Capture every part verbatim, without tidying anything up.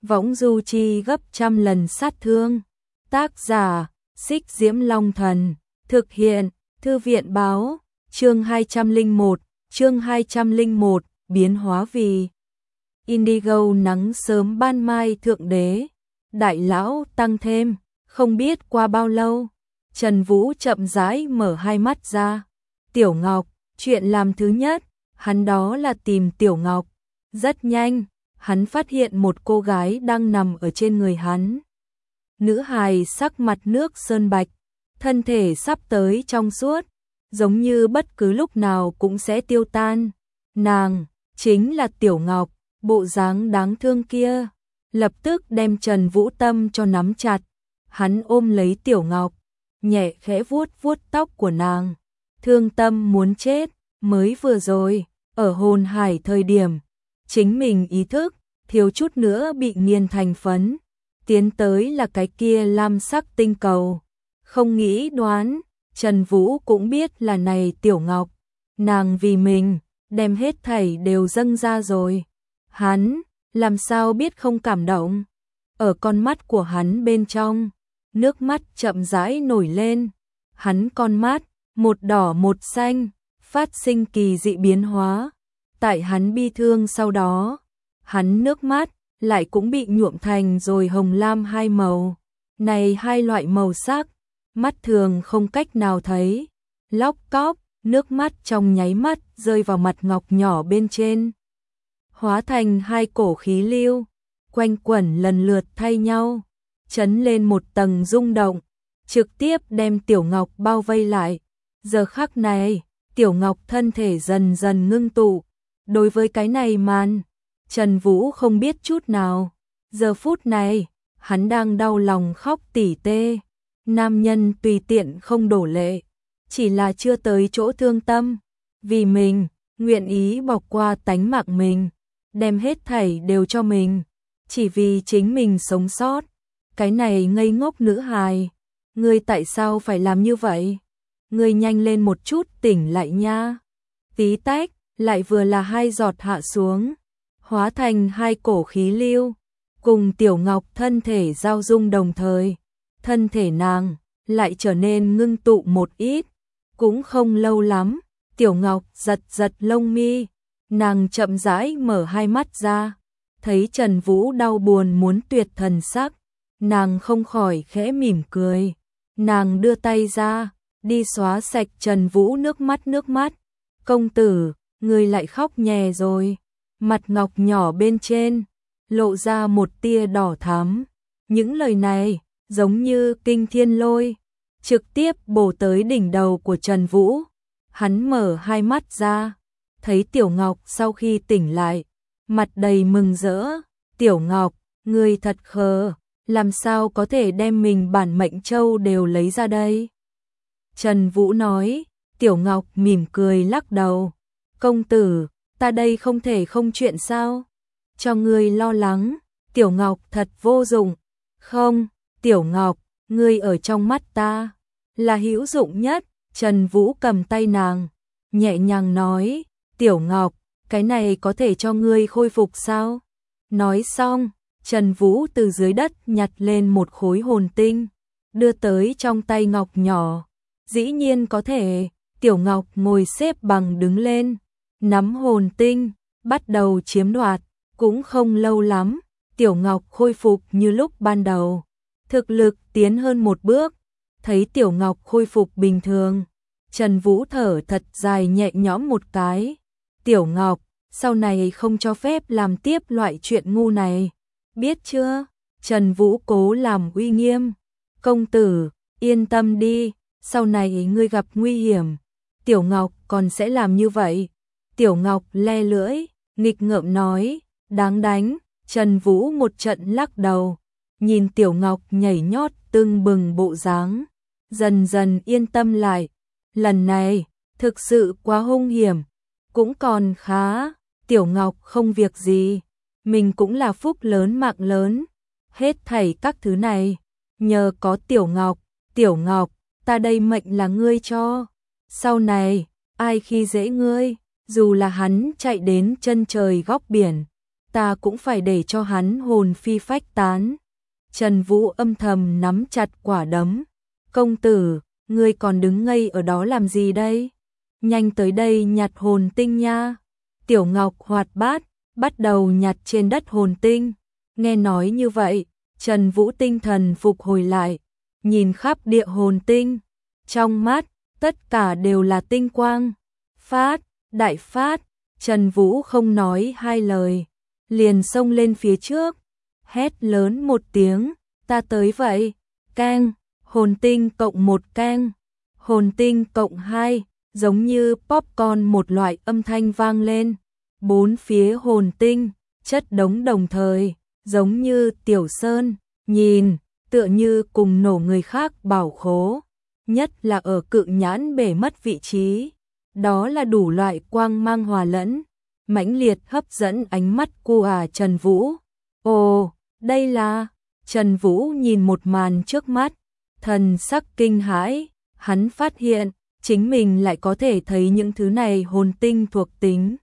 võng du chi gấp trăm lần sát thương. Tác giả, Xích Diễm Long Thần, thực hiện, Thư viện báo, chương hai trăm lẻ một, chương hai trăm lẻ một, biến hóa vì Indigo nắng sớm ban mai thượng đế, đại lão tăng thêm, không biết qua bao lâu, Trần Vũ chậm rãi mở hai mắt ra. Tiểu Ngọc, chuyện làm thứ nhất, hắn đó là tìm Tiểu Ngọc. Rất nhanh, hắn phát hiện một cô gái đang nằm ở trên người hắn. Nữ hài sắc mặt nước sơn bạch, thân thể sắp tới trong suốt, giống như bất cứ lúc nào cũng sẽ tiêu tan. Nàng, chính là Tiểu Ngọc, bộ dáng đáng thương kia, lập tức đem Trần Vũ tâm cho nắm chặt. Hắn ôm lấy Tiểu Ngọc, nhẹ khẽ vuốt vuốt tóc của nàng. Thương tâm muốn chết, mới vừa rồi, ở hồn hải thời điểm, chính mình ý thức, thiếu chút nữa bị nghiền thành phấn. Tiến tới là cái kia lam sắc tinh cầu. Không nghĩ đoán, Trần Vũ cũng biết là này Tiểu Ngọc. Nàng vì mình, đem hết thảy đều dâng ra rồi. Hắn, làm sao biết không cảm động. Ở con mắt của hắn bên trong, nước mắt chậm rãi nổi lên. Hắn con mắt, một đỏ một xanh, phát sinh kỳ dị biến hóa. Tại hắn bi thương sau đó, hắn nước mắt lại cũng bị nhuộm thành rồi hồng lam hai màu. Này hai loại màu sắc, mắt thường không cách nào thấy. Lóc cóp, nước mắt trong nháy mắt rơi vào mặt ngọc nhỏ bên trên. Hóa thành hai cổ khí lưu, quanh quẩn lần lượt thay nhau, chấn lên một tầng rung động, trực tiếp đem Tiểu Ngọc bao vây lại. Giờ khắc này, Tiểu Ngọc thân thể dần dần ngưng tụ. Đối với cái này màn, Trần Vũ không biết chút nào. Giờ phút này, hắn đang đau lòng khóc tỉ tê. Nam nhân tùy tiện không đổ lệ, chỉ là chưa tới chỗ thương tâm. Vì mình, nguyện ý bỏ qua tánh mạng mình, đem hết thảy đều cho mình, chỉ vì chính mình sống sót. Cái này ngây ngốc nữ hài, ngươi tại sao phải làm như vậy? Ngươi nhanh lên một chút tỉnh lại nha. Tí tách, lại vừa là hai giọt hạ xuống, hóa thành hai cổ khí lưu, cùng Tiểu Ngọc thân thể giao dung đồng thời. Thân thể nàng lại trở nên ngưng tụ một ít. Cũng không lâu lắm, Tiểu Ngọc giật giật lông mi, nàng chậm rãi mở hai mắt ra, thấy Trần Vũ đau buồn muốn tuyệt thần sắc, nàng không khỏi khẽ mỉm cười. Nàng đưa tay ra, đi xóa sạch Trần Vũ nước mắt nước mắt. Công tử, người lại khóc nhè rồi. Mặt ngọc nhỏ bên trên, lộ ra một tia đỏ thắm. Những lời này, giống như kinh thiên lôi, trực tiếp bổ tới đỉnh đầu của Trần Vũ. Hắn mở hai mắt ra, thấy Tiểu Ngọc sau khi tỉnh lại, mặt đầy mừng rỡ. Tiểu Ngọc, ngươi thật khờ, làm sao có thể đem mình bản mệnh châu đều lấy ra đây? Trần Vũ nói. Tiểu Ngọc mỉm cười lắc đầu. Công tử, ta đây không thể không chuyện sao? Cho ngươi lo lắng. Tiểu Ngọc thật vô dụng. Không, Tiểu Ngọc, ngươi ở trong mắt ta là hữu dụng nhất. Trần Vũ cầm tay nàng, nhẹ nhàng nói. Tiểu Ngọc, cái này có thể cho ngươi khôi phục sao? Nói xong, Trần Vũ từ dưới đất nhặt lên một khối hồn tinh, đưa tới trong tay Ngọc nhỏ. Dĩ nhiên có thể. Tiểu Ngọc ngồi xếp bằng đứng lên, nắm hồn tinh, bắt đầu chiếm đoạt. Cũng không lâu lắm, Tiểu Ngọc khôi phục như lúc ban đầu, thực lực tiến hơn một bước. Thấy Tiểu Ngọc khôi phục bình thường, Trần Vũ thở thật dài nhẹ nhõm một cái. Tiểu Ngọc, sau này không cho phép làm tiếp loại chuyện ngu này, biết chưa? Trần Vũ cố làm uy nghiêm. Công tử, yên tâm đi, sau này ngươi gặp nguy hiểm, Tiểu Ngọc còn sẽ làm như vậy. Tiểu Ngọc le lưỡi, nghịch ngợm nói. Đáng đánh. Trần Vũ một trận lắc đầu, nhìn Tiểu Ngọc nhảy nhót tưng bừng bộ dáng, dần dần yên tâm lại. Lần này, thực sự quá hung hiểm. Cũng còn khá, Tiểu Ngọc không việc gì, mình cũng là phúc lớn mạng lớn. Hết thảy các thứ này, nhờ có Tiểu Ngọc. Tiểu Ngọc, ta đây mệnh là ngươi cho. Sau này, ai khi dễ ngươi, dù là hắn chạy đến chân trời góc biển, ta cũng phải để cho hắn hồn phi phách tán. Trần Vũ âm thầm nắm chặt quả đấm. Công tử, ngươi còn đứng ngây ở đó làm gì đây? Nhanh tới đây nhặt hồn tinh nha. Tiểu Ngọc hoạt bát, bắt đầu nhặt trên đất hồn tinh. Nghe nói như vậy, Trần Vũ tinh thần phục hồi lại, nhìn khắp địa hồn tinh. Trong mắt, tất cả đều là tinh quang. Phát, đại phát, Trần Vũ không nói hai lời, liền xông lên phía trước, hét lớn một tiếng, ta tới vậy. Keng, hồn tinh cộng một keng, hồn tinh cộng hai, giống như popcorn một loại âm thanh vang lên. Bốn phía hồn tinh, chất đống đồng thời, giống như tiểu sơn, nhìn, tựa như cùng nổ người khác bảo khố. Nhất là ở cự nhãn bể mất vị trí, đó là đủ loại quang mang hòa lẫn, mãnh liệt hấp dẫn ánh mắt của à Trần Vũ. Ồ, đây là... Trần Vũ nhìn một màn trước mắt, thần sắc kinh hãi, hắn phát hiện, chính mình lại có thể thấy những thứ này hồn tinh thuộc tính.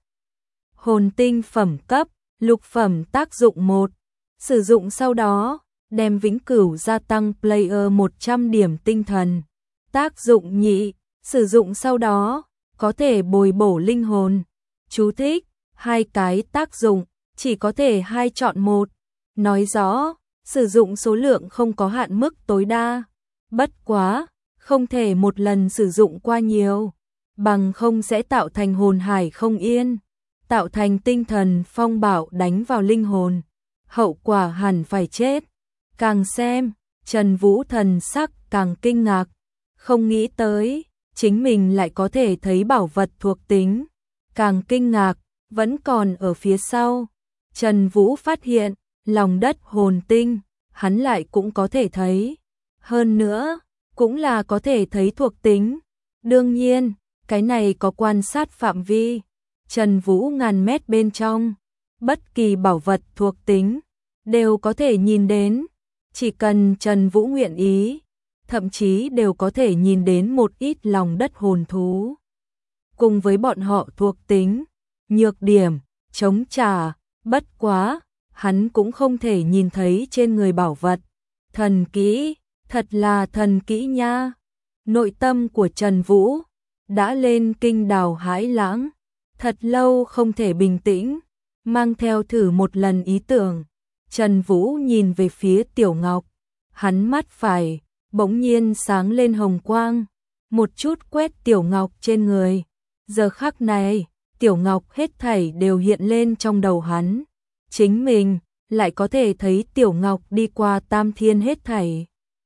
Hồn tinh phẩm cấp, lục phẩm tác dụng một, sử dụng sau đó, đem vĩnh cửu gia tăng player một trăm điểm tinh thần. Tác dụng nhị, sử dụng sau đó, có thể bồi bổ linh hồn. Chú thích, hai cái tác dụng, chỉ có thể hai chọn một. Nói rõ, sử dụng số lượng không có hạn mức tối đa. Bất quá, không thể một lần sử dụng qua nhiều, bằng không sẽ tạo thành hồn hải không yên, tạo thành tinh thần phong bạo đánh vào linh hồn. Hậu quả hẳn phải chết. Càng xem, Trần Vũ thần sắc càng kinh ngạc, không nghĩ tới, chính mình lại có thể thấy bảo vật thuộc tính. Càng kinh ngạc, vẫn còn ở phía sau. Trần Vũ phát hiện, lòng đất hồn tinh, hắn lại cũng có thể thấy. Hơn nữa, cũng là có thể thấy thuộc tính. Đương nhiên, cái này có quan sát phạm vi. Trần Vũ ngàn mét bên trong, bất kỳ bảo vật thuộc tính, đều có thể nhìn đến. Chỉ cần Trần Vũ nguyện ý, thậm chí đều có thể nhìn đến một ít lòng đất hồn thú. Cùng với bọn họ thuộc tính, nhược điểm, chống trả, bất quá, hắn cũng không thể nhìn thấy trên người bảo vật. Thần kỹ, thật là thần kỹ nha. Nội tâm của Trần Vũ đã lên kinh đào hãi lãng, thật lâu không thể bình tĩnh, mang theo thử một lần ý tưởng. Trần Vũ nhìn về phía Tiểu Ngọc, hắn mắt phải bỗng nhiên sáng lên hồng quang, một chút quét Tiểu Ngọc trên người. Giờ khắc này, Tiểu Ngọc hết thảy đều hiện lên trong đầu hắn. Chính mình lại có thể thấy Tiểu Ngọc đi qua tam thiên hết thảy.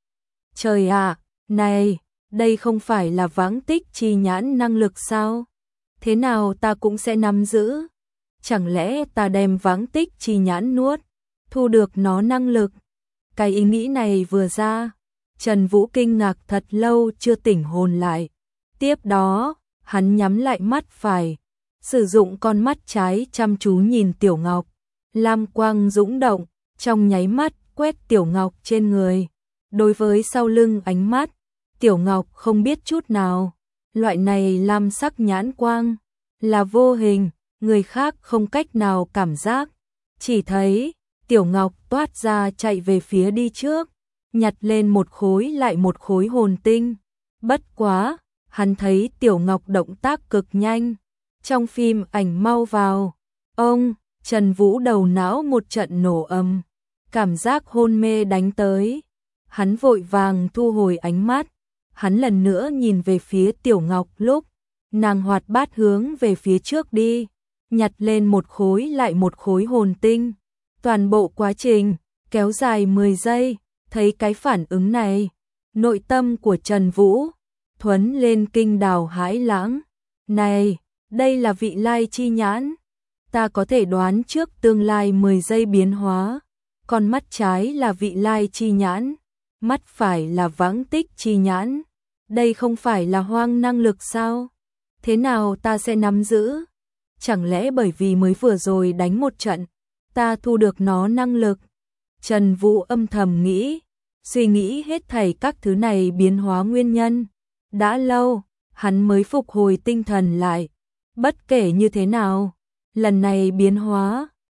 Trời ạ, này, đây không phải là vãng tích chi nhãn năng lực sao? Thế nào ta cũng sẽ nắm giữ? Chẳng lẽ ta đem vãng tích chi nhãn nuốt, thu được nó năng lực? Cái ý nghĩ này vừa ra, Trần Vũ kinh ngạc thật lâu chưa tỉnh hồn lại. Tiếp đó, hắn nhắm lại mắt phải, sử dụng con mắt trái chăm chú nhìn Tiểu Ngọc. Lam quang dũng động, trong nháy mắt quét Tiểu Ngọc trên người. Đối với sau lưng ánh mắt, Tiểu Ngọc không biết chút nào. Loại này lam sắc nhãn quang là vô hình, người khác không cách nào cảm giác. Chỉ thấy Tiểu Ngọc toát ra chạy về phía đi trước, nhặt lên một khối lại một khối hồn tinh. Bất quá, hắn thấy Tiểu Ngọc động tác cực nhanh. Trong phim ảnh mau vào, ông Trần Vũ đầu não một trận nổ ầm, cảm giác hôn mê đánh tới. Hắn vội vàng thu hồi ánh mắt, hắn lần nữa nhìn về phía Tiểu Ngọc lúc nàng hoạt bát hướng về phía trước đi, nhặt lên một khối lại một khối hồn tinh. Toàn bộ quá trình kéo dài mười giây, thấy cái phản ứng này, nội tâm của Trần Vũ thuấn lên kinh đào hãi lãng. Này, đây là vị lai chi nhãn, ta có thể đoán trước tương lai mười giây biến hóa. Con mắt trái là vị lai chi nhãn, mắt phải là vãng tích chi nhãn. Đây không phải là hoang năng lực sao? Thế nào ta sẽ nắm giữ? Chẳng lẽ bởi vì mới vừa rồi đánh một trận, ta thu được nó năng lực? Trần Vũ âm thầm nghĩ, suy nghĩ hết thảy các thứ này biến hóa nguyên nhân. Đã lâu, hắn mới phục hồi tinh thần lại. Bất kể như thế nào, lần này biến hóa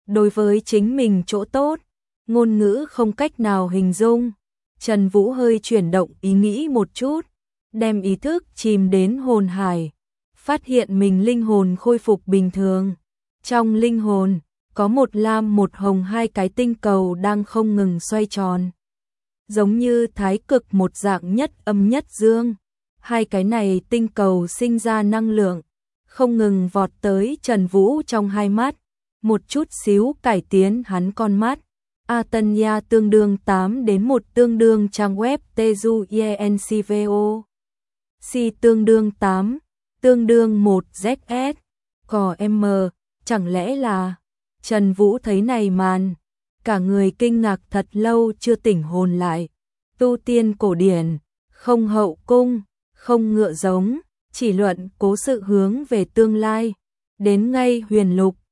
đối với chính mình chỗ tốt, ngôn ngữ không cách nào hình dung. Trần Vũ hơi chuyển động ý nghĩ một chút, đem ý thức chìm đến hồn hải, phát hiện mình linh hồn khôi phục bình thường. Trong linh hồn, có một lam một hồng hai cái tinh cầu đang không ngừng xoay tròn. Giống như thái cực một dạng nhất âm nhất dương. Hai cái này tinh cầu sinh ra năng lượng, không ngừng vọt tới Trần Vũ trong hai mắt, một chút xíu cải tiến hắn con mắt. Atanya tương đương tám đến một tương đương trang web Teju Yencvo. C tương đương tám, tương đương một Z S. Cò M, chẳng lẽ là... Trần Vũ thấy này màn, cả người kinh ngạc thật lâu chưa tỉnh hồn lại. Tu tiên cổ điển, không hậu cung, không ngựa giống, chỉ luận cố sự hướng về tương lai. Đến ngay huyền lục,